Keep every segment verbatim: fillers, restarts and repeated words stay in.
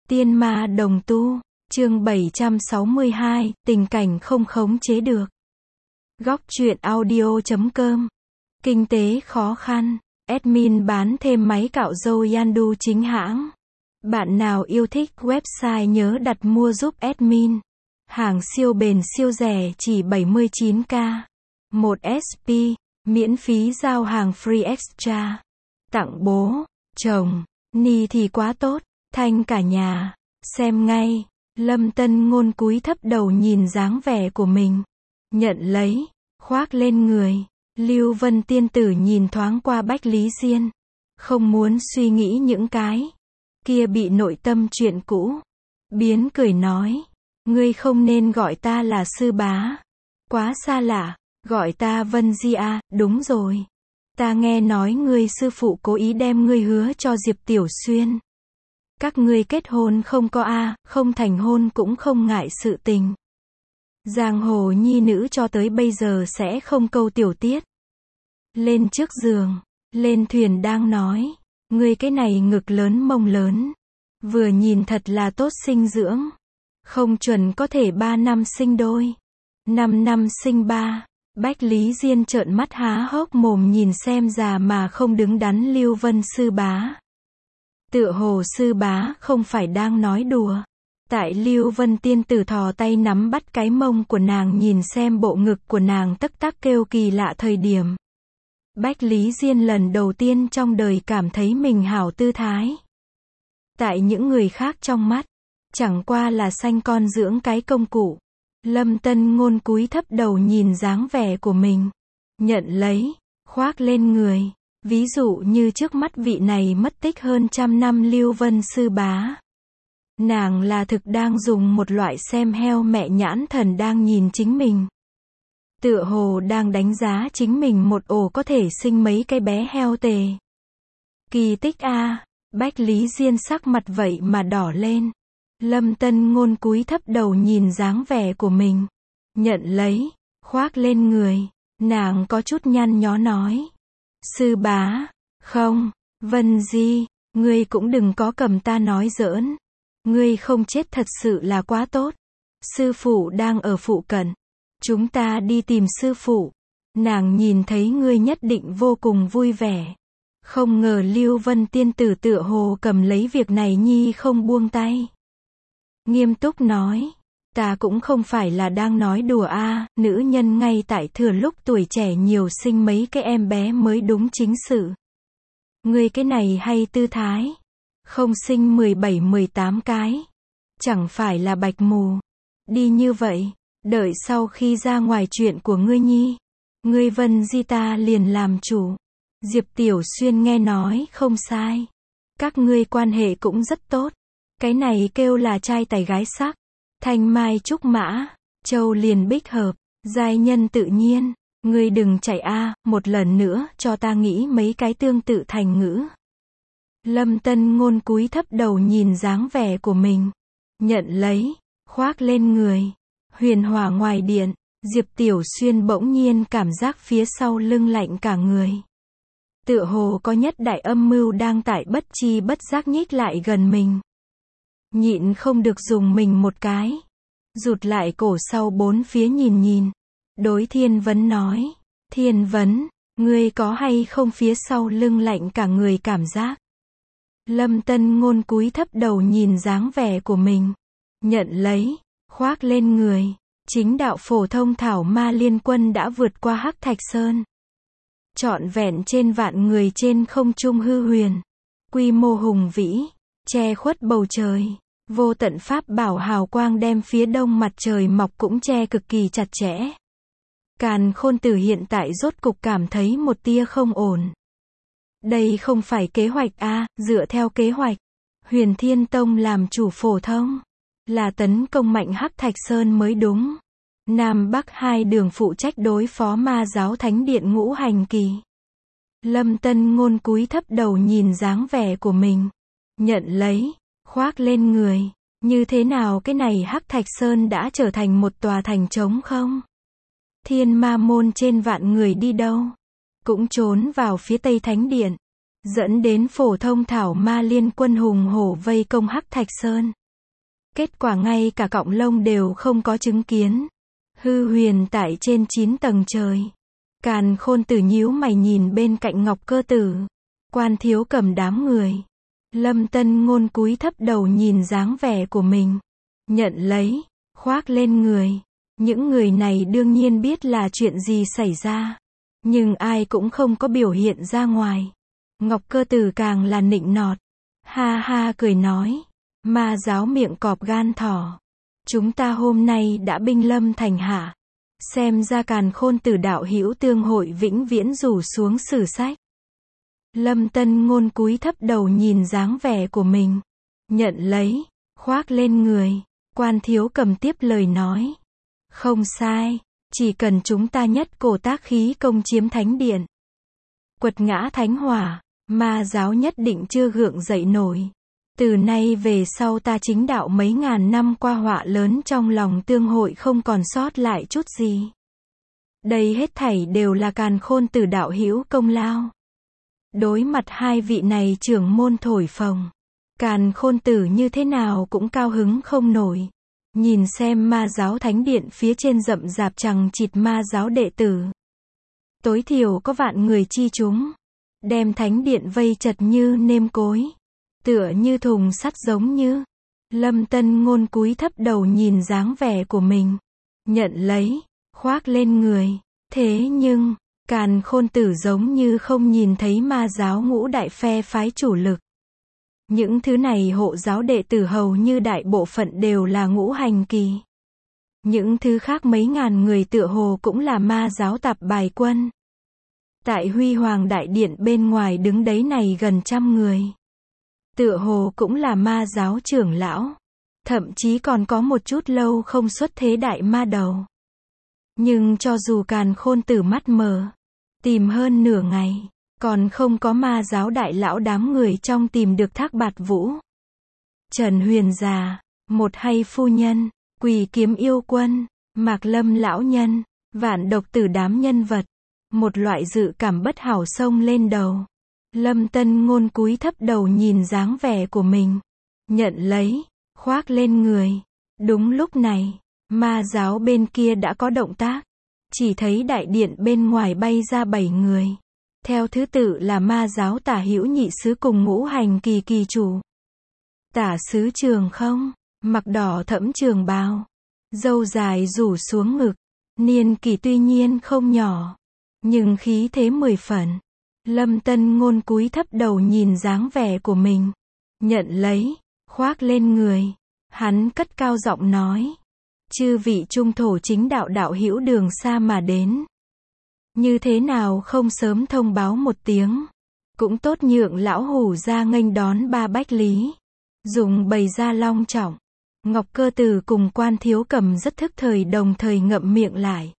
Tiên ma đồng tu, chương bảy trăm sáu mươi hai, tình cảnh không khống chế được. Góc truyện audio chấm com. Kinh tế khó khăn, admin bán thêm máy cạo râu Yandu chính hãng. Bạn nào yêu thích website nhớ đặt mua giúp admin. Hàng siêu bền siêu rẻ chỉ bảy mươi chín k. một ét pê, miễn phí giao hàng free extra. Tặng bố, chồng, ni thì quá tốt, thanh cả nhà. Xem ngay, Lâm Tân Ngôn cúi thấp đầu nhìn dáng vẻ của mình. Nhận lấy, khoác lên người. Lưu Vân tiên tử nhìn thoáng qua Bách Lý Diên. Không muốn suy nghĩ những cái kia bị nội tâm chuyện cũ. Biến cười nói. Ngươi không nên gọi ta là sư bá. Quá xa lạ, gọi ta Vân Di a, đúng rồi. Ta nghe nói ngươi sư phụ cố ý đem ngươi hứa cho Diệp Tiểu Xuyên. Các ngươi kết hôn không có a, không thành hôn cũng không ngại sự tình. Giang hồ nhi nữ cho tới bây giờ sẽ không câu tiểu tiết. Lên trước giường, lên thuyền đang nói. Ngươi cái này ngực lớn mông lớn. Vừa nhìn thật là tốt sinh dưỡng. Không chuẩn có thể ba năm sinh đôi. Năm năm sinh ba. Bách Lý Diên trợn mắt há hốc mồm nhìn xem già mà không đứng đắn Lưu Vân sư bá. Tựa hồ sư bá không phải đang nói đùa. Tại Lưu Vân tiên tử thò tay nắm bắt cái mông của nàng nhìn xem bộ ngực của nàng tắc tắc kêu kỳ lạ thời điểm. Bách Lý Diên lần đầu tiên trong đời cảm thấy mình hảo tư thái. Tại những người khác trong mắt, chẳng qua là sanh con dưỡng cái công cụ. Lâm Tân Ngôn cúi thấp đầu nhìn dáng vẻ của mình. Nhận lấy, khoác lên người. Ví dụ như trước mắt vị này mất tích hơn trăm năm Lưu Vân sư bá. Nàng là thực đang dùng một loại xem heo mẹ nhãn thần đang nhìn chính mình. Tựa hồ đang đánh giá chính mình một ổ có thể sinh mấy cái bé heo tề. Kỳ tích a. Bách Lý Diên sắc mặt vậy mà đỏ lên. Lâm Tân Ngôn cúi thấp đầu nhìn dáng vẻ của mình. Nhận lấy, khoác lên người. Nàng có chút nhăn nhó nói. Sư bá, không, Vân Di, ngươi cũng đừng có cầm ta nói giỡn. Ngươi không chết thật sự là quá tốt. Sư phụ đang ở phụ cận. Chúng ta đi tìm sư phụ. Nàng nhìn thấy ngươi nhất định vô cùng vui vẻ. Không ngờ Lưu Vân tiên tử tựa hồ cầm lấy việc này nhi không buông tay. Nghiêm túc nói. Ta cũng không phải là đang nói đùa a, nữ nhân ngay tại thừa lúc tuổi trẻ nhiều sinh mấy cái em bé mới đúng chính sự. Ngươi cái này hay tư thái. Không sinh mười bảy mười tám cái. Chẳng phải là bạch mù. Đi như vậy, đợi sau khi ra ngoài chuyện của ngươi nhi. Ngươi Vân Di ta liền làm chủ. Diệp Tiểu Xuyên nghe nói không sai. Các ngươi quan hệ cũng rất tốt. Cái này kêu là trai tài gái sắc. Thanh mai trúc mã, châu liền bích hợp, giai nhân tự nhiên. Ngươi đừng chạy a, một lần nữa cho ta nghĩ mấy cái tương tự thành ngữ. Lâm Tân Ngôn cúi thấp đầu nhìn dáng vẻ của mình. Nhận lấy, khoác lên người. Huyền hỏa ngoài điện, Diệp Tiểu Xuyên bỗng nhiên cảm giác phía sau lưng lạnh cả người. Tựa hồ có nhất đại âm mưu đang tại bất chi bất giác nhích lại gần mình. Nhịn không được dùng mình một cái. Rụt lại cổ sau bốn phía nhìn nhìn. Đối Thiên Vấn nói. Thiên Vấn, ngươi có hay không phía sau lưng lạnh cả người cảm giác. Lâm Tân Ngôn cúi thấp đầu nhìn dáng vẻ của mình. Nhận lấy, khoác lên người. Chính đạo phổ thông thảo ma liên quân đã vượt qua Hắc Thạch Sơn. Trọn vẹn trên vạn người trên không trung hư huyền. Quy mô hùng vĩ, che khuất bầu trời. Vô tận pháp bảo hào quang đem phía đông mặt trời mọc cũng che cực kỳ chặt chẽ. Càn Khôn Tử hiện tại rốt cục cảm thấy một tia không ổn. Đây không phải kế hoạch a, dựa theo kế hoạch. Huyền Thiên Tông làm chủ phổ thông. Là tấn công mạnh Hắc Thạch Sơn mới đúng. Nam Bắc hai đường phụ trách đối phó ma giáo thánh điện ngũ hành kỳ. Lâm Tân Ngôn cúi thấp đầu nhìn dáng vẻ của mình. Nhận lấy, khoác lên người. Như thế nào cái này Hắc Thạch Sơn đã trở thành một tòa thành trống không? Thiên ma môn trên vạn người đi đâu? Cũng trốn vào phía tây thánh điện. Dẫn đến phổ thông thảo ma liên quân hùng hổ vây công Hắc Thạch Sơn. Kết quả ngay cả cọng lông đều không có chứng kiến. Hư huyền tại trên chín tầng trời. Càn Khôn Tử nhíu mày nhìn bên cạnh Ngọc Cơ Tử. Quan Thiếu Cầm đám người. Lâm Tân Ngôn cúi thấp đầu nhìn dáng vẻ của mình. Nhận lấy, khoác lên người. Những người này đương nhiên biết là chuyện gì xảy ra. Nhưng ai cũng không có biểu hiện ra ngoài. Ngọc Cơ Tử càng là nịnh nọt. Ha ha cười nói. Ma giáo miệng cọp gan thỏ. Chúng ta hôm nay đã binh lâm thành hạ. Xem ra Càn Khôn Tử đạo hữu tương hội vĩnh viễn rủ xuống sử sách. Lâm Tân Ngôn cúi thấp đầu nhìn dáng vẻ của mình. Nhận lấy, khoác lên người. Quan Thiếu Cầm tiếp lời nói. Không sai, chỉ cần chúng ta nhất cổ tác khí công chiếm thánh điện. Quật ngã thánh hỏa, ma giáo nhất định chưa gượng dậy nổi. Từ nay về sau ta chính đạo mấy ngàn năm qua họa lớn trong lòng tương hội không còn sót lại chút gì. Đây hết thảy đều là Càn Khôn Tử đạo hữu công lao. Đối mặt hai vị này trưởng môn thổi phồng, Càn Khôn Tử như thế nào cũng cao hứng không nổi. Nhìn xem ma giáo thánh điện phía trên rậm rạp chằng chịt ma giáo đệ tử. Tối thiểu có vạn người chi chúng. Đem thánh điện vây chật như nêm cối. Tựa như thùng sắt giống như. Lâm Tân Ngôn cúi thấp đầu nhìn dáng vẻ của mình. Nhận lấy, khoác lên người. Thế nhưng, Càn Khôn Tử giống như không nhìn thấy ma giáo ngũ đại phe phái chủ lực. Những thứ này hộ giáo đệ tử hầu như đại bộ phận đều là ngũ hành kỳ. Những thứ khác mấy ngàn người tựa hồ cũng là ma giáo tạp bài quân. Tại Huy Hoàng Đại Điện bên ngoài đứng đấy này gần trăm người. Tựa hồ cũng là ma giáo trưởng lão. Thậm chí còn có một chút lâu không xuất thế đại ma đầu. Nhưng cho dù Càn Khôn Tử mắt mờ, tìm hơn nửa ngày, còn không có ma giáo đại lão đám người trong tìm được Thác Bạt Vũ, Trần Huyền Già, một hay phu nhân, Quỳ Kiếm yêu quân, Mạc Lâm lão nhân, Vạn Độc Tử đám nhân vật. Một loại dự cảm bất hảo xông lên đầu. Lâm Tân Ngôn cúi thấp đầu nhìn dáng vẻ của mình. Nhận lấy, khoác lên người. Đúng lúc này, ma giáo bên kia đã có động tác. Chỉ thấy đại điện bên ngoài bay ra bảy người. Theo thứ tự là ma giáo Tả Hữu Nhị Sứ cùng ngũ hành kỳ kỳ chủ. Tả Sứ Trường Không, mặc đỏ thẫm trường bào, râu dài rủ xuống ngực, niên kỷ tuy nhiên không nhỏ, nhưng khí thế mười phần. Lâm Tân Ngôn cúi thấp đầu nhìn dáng vẻ của mình. Nhận lấy, khoác lên người. Hắn cất cao giọng nói. Chư vị trung thổ chính đạo đạo hữu đường xa mà đến. Như thế nào không sớm thông báo một tiếng. Cũng tốt nhượng lão hủ ra nghênh đón ba bách lý. Dùng bày ra long trọng. Ngọc Cơ Tử cùng Quan Thiếu Cầm rất thức thời đồng thời ngậm miệng lại.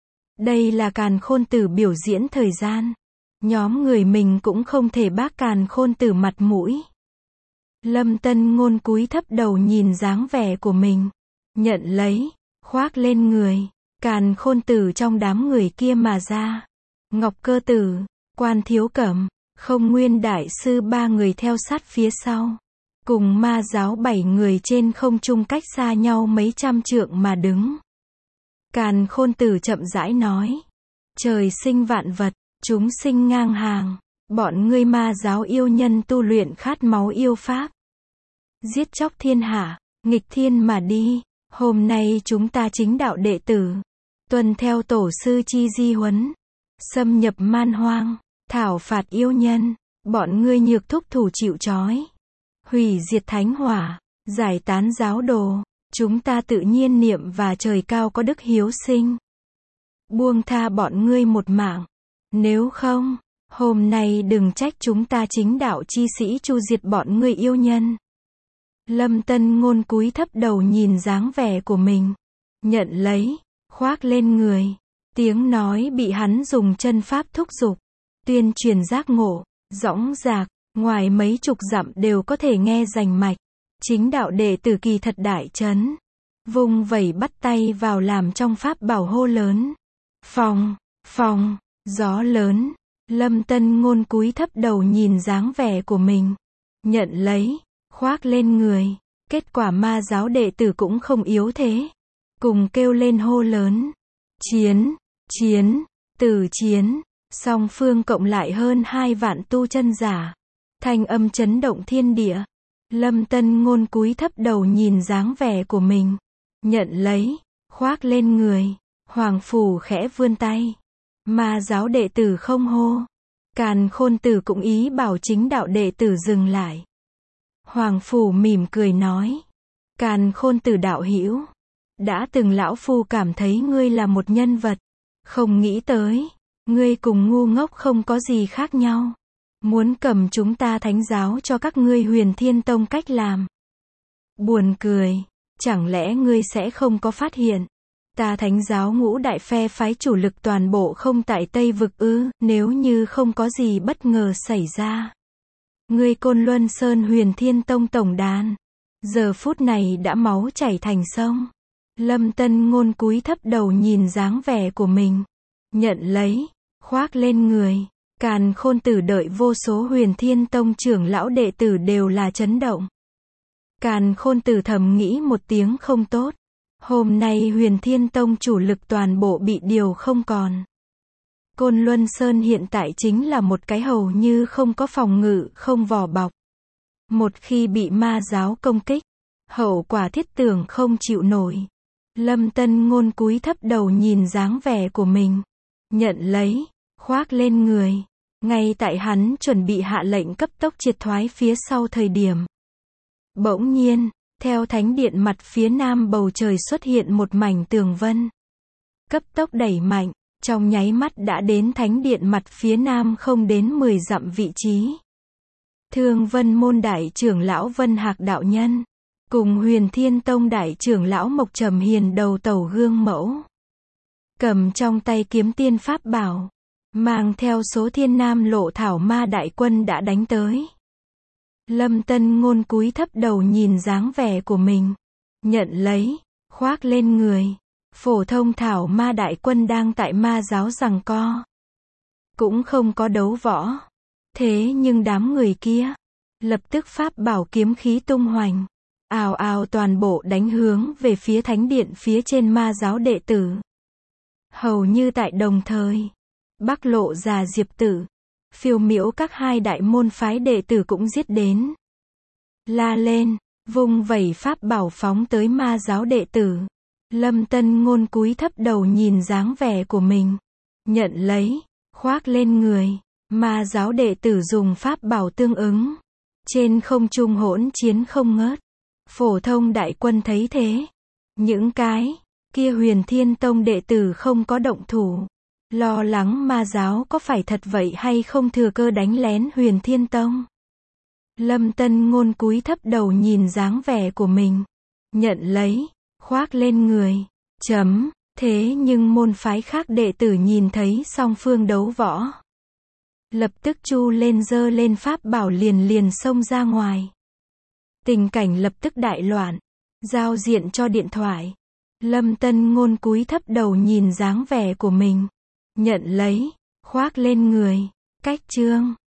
Đây là Càn Khôn Tử biểu diễn thời gian. Nhóm người mình cũng không thể bác Càn Khôn Tử mặt mũi. Lâm Tân Ngôn cúi thấp đầu nhìn dáng vẻ của mình. Nhận lấy, khoác lên người. Càn Khôn Tử trong đám người kia mà ra. Ngọc Cơ Tử, Quan Thiếu Cẩm, Không Nguyên Đại Sư ba người theo sát phía sau. Cùng ma giáo bảy người trên không trung cách xa nhau mấy trăm trượng mà đứng. Càn Khôn Tử chậm rãi nói. Trời sinh vạn vật, chúng sinh ngang hàng. Bọn ngươi ma giáo yêu nhân tu luyện khát máu yêu pháp. Giết chóc thiên hạ, nghịch thiên mà đi. Hôm nay chúng ta chính đạo đệ tử. Tuân theo tổ sư chi di huấn. Xâm nhập man hoang. Thảo phạt yêu nhân. Bọn ngươi nhược thúc thủ chịu trói. Hủy diệt thánh hỏa. Giải tán giáo đồ. Chúng ta tự nhiên niệm và trời cao có đức hiếu sinh. Buông tha bọn ngươi một mạng. Nếu không, hôm nay đừng trách chúng ta chính đạo chi sĩ chu diệt bọn ngươi yêu nhân. Lâm Tân Ngôn cúi thấp đầu nhìn dáng vẻ của mình. Nhận lấy, khoác lên người. Tiếng nói bị hắn dùng chân pháp thúc giục. Tuyên truyền giác ngộ, dõng dạc, ngoài mấy chục dặm đều có thể nghe rành mạch. Chính đạo đệ tử kỳ thật đại chấn. Vung vẩy bắt tay vào làm trong pháp bảo hô lớn. Phòng, phòng, gió lớn. Lâm Tân Ngôn cúi thấp đầu nhìn dáng vẻ của mình. Nhận lấy, khoác lên người. Kết quả ma giáo đệ tử cũng không yếu thế. Cùng kêu lên hô lớn. Chiến, chiến, tử chiến. Song phương cộng lại hơn hai vạn tu chân giả. Thanh âm chấn động thiên địa. Lâm Tân Ngôn cúi thấp đầu nhìn dáng vẻ của mình. Nhận lấy, khoác lên người. Hoàng Phủ khẽ vươn tay. Ma giáo đệ tử không hô. Càn Khôn Tử cũng ý bảo chính đạo đệ tử dừng lại. Hoàng Phủ mỉm cười nói. Càn Khôn Tử đạo hữu, đã từng lão phu cảm thấy ngươi là một nhân vật. Không nghĩ tới, ngươi cùng ngu ngốc không có gì khác nhau. Muốn cầm chúng ta thánh giáo cho các ngươi Huyền Thiên Tông cách làm. Buồn cười, chẳng lẽ ngươi sẽ không có phát hiện. Ta thánh giáo ngũ đại phe phái chủ lực toàn bộ không tại Tây Vực ư, nếu như không có gì bất ngờ xảy ra. Ngươi Côn Luân Sơn Huyền Thiên Tông tổng đàn, giờ phút này đã máu chảy thành sông. Lâm Tân Ngôn cúi thấp đầu nhìn dáng vẻ của mình. Nhận lấy, khoác lên người. Càn Khôn Tử đợi vô số Huyền Thiên Tông trưởng lão đệ tử đều là chấn động. Càn Khôn Tử thầm nghĩ một tiếng không tốt. Hôm nay Huyền Thiên Tông chủ lực toàn bộ bị điều không còn. Côn Luân Sơn hiện tại chính là một cái hầu như không có phòng ngự, không vỏ bọc. Một khi bị ma giáo công kích, hậu quả thiết tưởng không chịu nổi. Lâm Tân Ngôn cúi thấp đầu nhìn dáng vẻ của mình. Nhận lấy, khoác lên người. Ngay tại hắn chuẩn bị hạ lệnh cấp tốc triệt thoái phía sau thời điểm. Bỗng nhiên, theo thánh điện mặt phía nam bầu trời xuất hiện một mảnh tường vân. Cấp tốc đẩy mạnh, trong nháy mắt đã đến thánh điện mặt phía nam không đến mười dặm vị trí. Thương Vân Môn đại trưởng lão Vân Hạc đạo nhân, cùng Huyền Thiên Tông đại trưởng lão Mộc Trầm Hiền đầu tẩu gương mẫu. Cầm trong tay kiếm tiên pháp bảo, mang theo số thiên nam lộ thảo ma đại quân đã đánh tới. Lâm Tân Ngôn cúi thấp đầu nhìn dáng vẻ của mình. Nhận lấy, khoác lên người. Phổ thông thảo ma đại quân đang tại ma giáo giằng co. Cũng không có đấu võ. Thế nhưng đám người kia, lập tức pháp bảo kiếm khí tung hoành. Ào ào toàn bộ đánh hướng về phía thánh điện phía trên ma giáo đệ tử. Hầu như tại đồng thời, Bắc Lộ già Diệp Tử, Phiêu Miễu các hai đại môn phái đệ tử cũng giết đến. La lên, vung vẩy pháp bảo phóng tới ma giáo đệ tử. Lâm Tân Ngôn cúi thấp đầu nhìn dáng vẻ của mình. Nhận lấy, khoác lên người. Ma giáo đệ tử dùng pháp bảo tương ứng. Trên không trung hỗn chiến không ngớt. Phổ thông đại quân thấy thế. Những cái kia Huyền Thiên Tông đệ tử không có động thủ. Lo lắng ma giáo có phải thật vậy hay không thừa cơ đánh lén Huyền Thiên Tông. Lâm Tân Ngôn cúi thấp đầu nhìn dáng vẻ của mình. Nhận lấy, khoác lên người. Chấm, thế nhưng môn phái khác đệ tử nhìn thấy song phương đấu võ. Lập tức chu lên giơ lên pháp bảo liền liền xông ra ngoài. Tình cảnh lập tức đại loạn. Giao diện cho điện thoại. Lâm Tân Ngôn cúi thấp đầu nhìn dáng vẻ của mình. Nhận lấy, khoác lên người. Cách chương